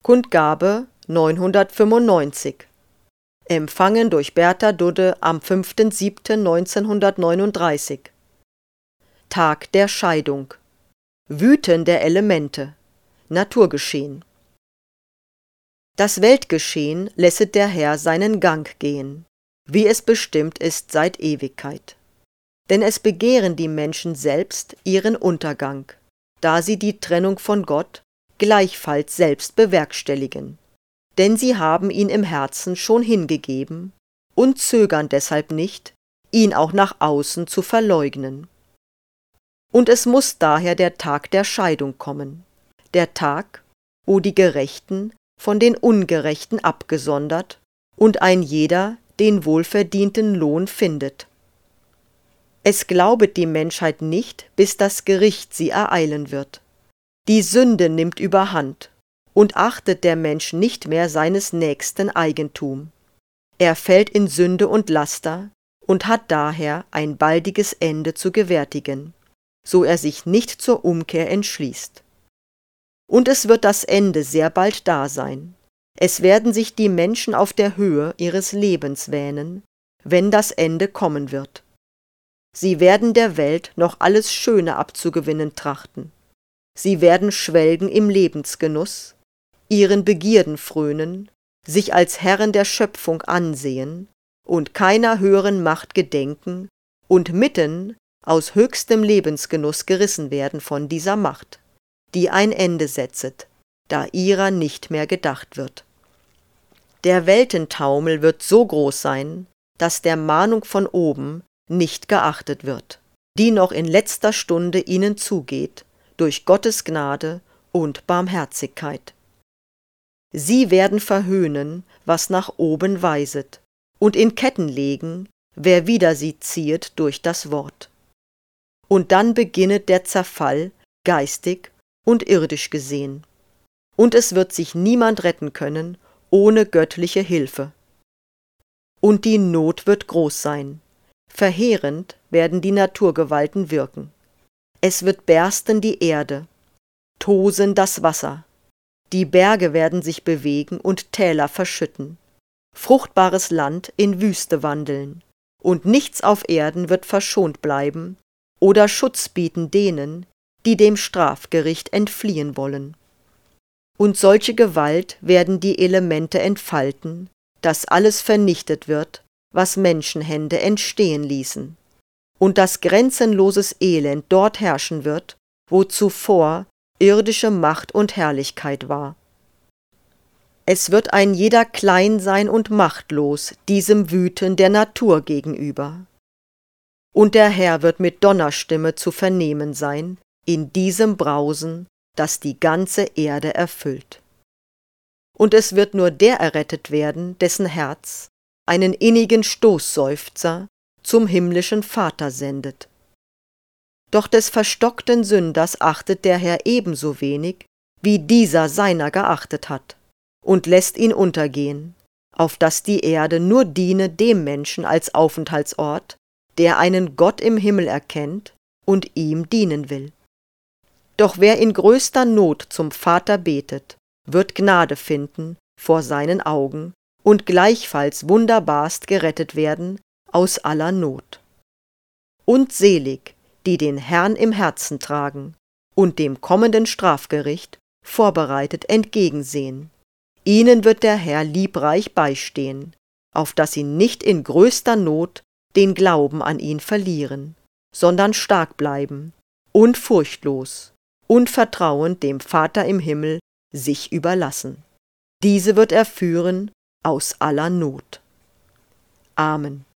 Kundgabe 995. Empfangen durch Bertha Dudde am 5.7.1939. Tag der Scheidung. Wüten der Elemente. Naturgeschehen. Das Weltgeschehen lässet der Herr seinen Gang gehen, wie es bestimmt ist seit Ewigkeit. Denn es begehren die Menschen selbst ihren Untergang, da sie die Trennung von Gott gleichfalls selbst bewerkstelligen. Denn sie haben ihn im Herzen schon hingegeben und zögern deshalb nicht, ihn auch nach außen zu verleugnen. Und es muß daher der Tag der Scheidung kommen, der Tag, wo die Gerechten von den Ungerechten abgesondert und ein jeder den wohlverdienten Lohn findet. Es glaubet die Menschheit nicht, bis das Gericht sie ereilen wird. Die Sünde nimmt überhand und achtet der Mensch nicht mehr seines nächsten Eigentum. Er fällt in Sünde und Laster und hat daher ein baldiges Ende zu gewärtigen, so er sich nicht zur Umkehr entschließt. Und es wird das Ende sehr bald da sein. Es werden sich die Menschen auf der Höhe ihres Lebens wähnen, wenn das Ende kommen wird. Sie werden der Welt noch alles Schöne abzugewinnen trachten. Sie werden schwelgen im Lebensgenuss, ihren Begierden frönen, sich als Herren der Schöpfung ansehen und keiner höheren Macht gedenken und mitten aus höchstem Lebensgenuss gerissen werden von dieser Macht, die ein Ende setzet, da ihrer nicht mehr gedacht wird. Der Weltentaumel wird so groß sein, dass der Mahnung von oben nicht geachtet wird, die noch in letzter Stunde ihnen zugeht, durch Gottes Gnade und Barmherzigkeit. Sie werden verhöhnen, was nach oben weiset, und in Ketten legen, wer wider sie ziehet durch das Wort. Und dann beginnet der Zerfall, geistig und irdisch gesehen. Und es wird sich niemand retten können, ohne göttliche Hilfe. Und die Not wird groß sein. Verheerend werden die Naturgewalten wirken. Es wird bersten die Erde, tosen das Wasser. Die Berge werden sich bewegen und Täler verschütten, fruchtbares Land in Wüste wandeln, und nichts auf Erden wird verschont bleiben oder Schutz bieten denen, die dem Strafgericht entfliehen wollen. Und solche Gewalt werden die Elemente entfalten, dass alles vernichtet wird, was Menschenhände entstehen ließen, und dass grenzenloses Elend dort herrschen wird, wo zuvor irdische Macht und Herrlichkeit war. Es wird ein jeder klein sein und machtlos diesem Wüten der Natur gegenüber. Und der Herr wird mit Donnerstimme zu vernehmen sein in diesem Brausen, das die ganze Erde erfüllt. Und es wird nur der errettet werden, dessen Herz einen innigen Stoßseufzer zum himmlischen Vater sendet. Doch des verstockten Sünders achtet der Herr ebenso wenig, wie dieser seiner geachtet hat, und lässt ihn untergehen, auf dass die Erde nur diene dem Menschen als Aufenthaltsort, der einen Gott im Himmel erkennt und ihm dienen will. Doch wer in größter Not zum Vater betet, wird Gnade finden vor seinen Augen und gleichfalls wunderbarst gerettet werden aus aller Not. Und selig, die den Herrn im Herzen tragen und dem kommenden Strafgericht vorbereitet entgegensehen. Ihnen wird der Herr liebreich beistehen, auf dass sie nicht in größter Not den Glauben an ihn verlieren, sondern stark bleiben und furchtlos und vertrauend dem Vater im Himmel sich überlassen. Diese wird er führen aus aller Not. Amen.